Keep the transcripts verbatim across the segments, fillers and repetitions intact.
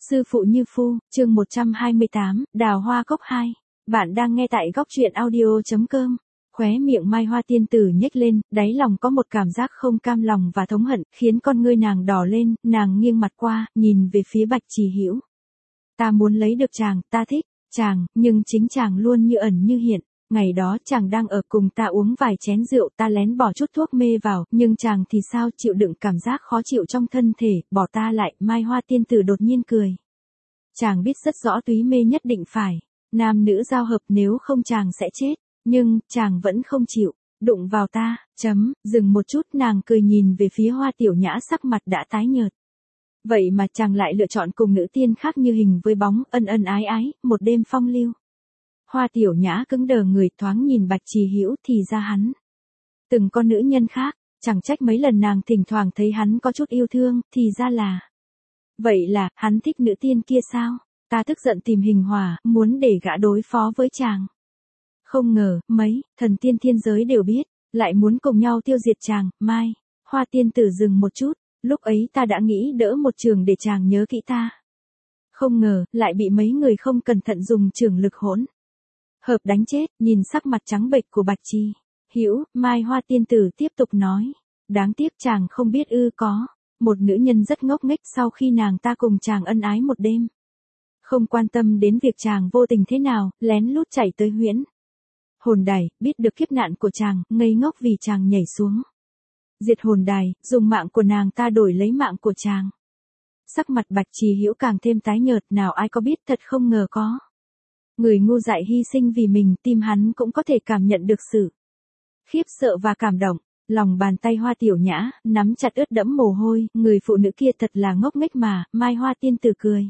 Sư phụ như phu, chương một trăm hai mươi tám, Đào Hoa Cốc hai. Bạn đang nghe tại góc truyện audio.com. Khóe miệng Mai Hoa tiên tử nhếch lên, đáy lòng có một cảm giác không cam lòng và thống hận, khiến con ngươi nàng đỏ lên, nàng nghiêng mặt qua, nhìn về phía Bạch Trì Hữu. Ta muốn lấy được chàng, ta thích chàng, nhưng chính chàng luôn như ẩn như hiện. Ngày đó chàng đang ở cùng ta uống vài chén rượu, ta lén bỏ chút thuốc mê vào, nhưng chàng thì sao, chịu đựng cảm giác khó chịu trong thân thể, bỏ ta lại. Mai Hoa tiên tử đột nhiên cười. Chàng biết rất rõ túy mê nhất định phải nam nữ giao hợp, nếu không chàng sẽ chết, nhưng chàng vẫn không chịu đụng vào ta. Chấm, dừng một chút, nàng cười nhìn về phía Hoa Tiểu Nhã, sắc mặt đã tái nhợt. Vậy mà chàng lại lựa chọn cùng nữ tiên khác như hình với bóng, ân ân ái ái, một đêm phong lưu. Hoa Tiểu Nhã cứng đờ người, thoáng nhìn Bạch Trì Hữu, thì ra hắn từng có nữ nhân khác, chẳng trách mấy lần nàng thỉnh thoảng thấy hắn có chút yêu thương, thì ra là vậy, là hắn thích nữ tiên kia sao? Ta tức giận tìm hình hòa, muốn để gã đối phó với chàng. Không ngờ, mấy thần tiên thiên giới đều biết, lại muốn cùng nhau tiêu diệt chàng. Mai Hoa tiên tử dừng một chút, lúc ấy ta đã nghĩ đỡ một trường để chàng nhớ kỹ ta. Không ngờ, lại bị mấy người không cẩn thận dùng trường lực hỗn hợp đánh chết. Nhìn sắc mặt trắng bệch của Bạch Trì Hữu, Mai Hoa tiên tử tiếp tục nói. Đáng tiếc chàng không biết ư, có một nữ nhân rất ngốc nghếch, sau khi nàng ta cùng chàng ân ái một đêm, không quan tâm đến việc chàng vô tình thế nào, lén lút chạy tới huyễn hồn đài, biết được kiếp nạn của chàng, ngây ngốc vì chàng nhảy xuống diệt hồn đài, dùng mạng của nàng ta đổi lấy mạng của chàng. Sắc mặt Bạch Trì Hữu càng thêm tái nhợt, nào ai có biết, thật không ngờ có người ngu dại hy sinh vì mình. Tim hắn cũng có thể cảm nhận được sự khiếp sợ và cảm động. Lòng bàn tay Hoa Tiểu Nhã nắm chặt ướt đẫm mồ hôi, người phụ nữ kia thật là ngốc nghếch mà. Mai Hoa tiên tử cười.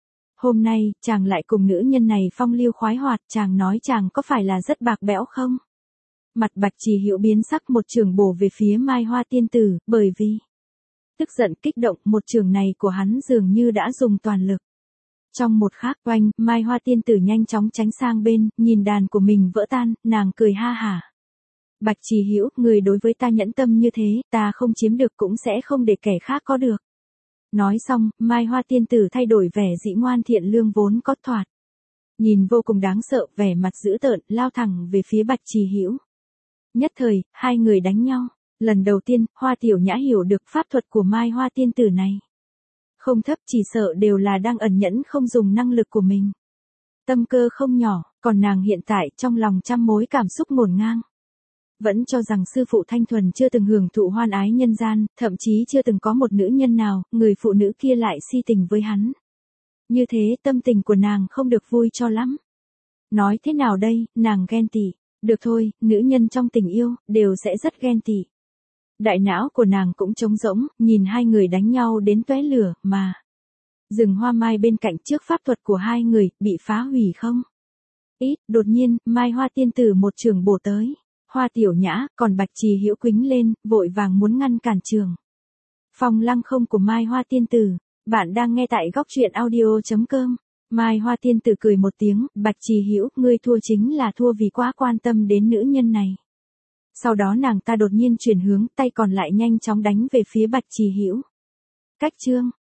Hôm nay, chàng lại cùng nữ nhân này phong lưu khoái hoạt, chàng nói chàng có phải là rất bạc bẽo không? Mặt Bạch Trì Hữu biến sắc, một trường bổ về phía Mai Hoa tiên tử, bởi vì tức giận kích động, một trường này của hắn dường như đã dùng toàn lực. Trong một khắc, oanh, Mai Hoa tiên tử nhanh chóng tránh sang bên, nhìn đàn của mình vỡ tan, nàng cười ha hả. Bạch Trì Hữu, người đối với ta nhẫn tâm như thế, ta không chiếm được cũng sẽ không để kẻ khác có được. Nói xong, Mai Hoa tiên tử thay đổi vẻ dĩ ngoan thiện lương vốn có, thoạt nhìn vô cùng đáng sợ, vẻ mặt dữ tợn, lao thẳng về phía Bạch Trì Hữu. Nhất thời, hai người đánh nhau. Lần đầu tiên, Hoa Tiểu Nhã hiểu được pháp thuật của Mai Hoa tiên tử này không thấp, chỉ sợ đều là đang ẩn nhẫn không dùng năng lực của mình. Tâm cơ không nhỏ, còn nàng hiện tại trong lòng trăm mối cảm xúc ngổn ngang. Vẫn cho rằng sư phụ thanh thuần chưa từng hưởng thụ hoan ái nhân gian, thậm chí chưa từng có một nữ nhân nào, người phụ nữ kia lại si tình với hắn. Như thế tâm tình của nàng không được vui cho lắm. Nói thế nào đây, nàng ghen tị. Được thôi, nữ nhân trong tình yêu, đều sẽ rất ghen tị. Đại não của nàng cũng trống rỗng, nhìn hai người đánh nhau đến tóe lửa, mà rừng hoa mai bên cạnh trước pháp thuật của hai người, bị phá hủy không ít. Đột nhiên, Mai Hoa tiên tử một trường bổ tới Hoa Tiểu Nhã, còn Bạch Trì Hữu quĩnh lên, vội vàng muốn ngăn cản trường phong lăng không của Mai Hoa tiên tử. Bạn đang nghe tại góc truyện audio.com. Mai Hoa tiên tử cười một tiếng, Bạch Trì Hữu, ngươi thua chính là thua vì quá quan tâm đến nữ nhân này. Sau đó nàng ta đột nhiên chuyển hướng, tay còn lại nhanh chóng đánh về phía Bạch Trì Hữu. Cách chương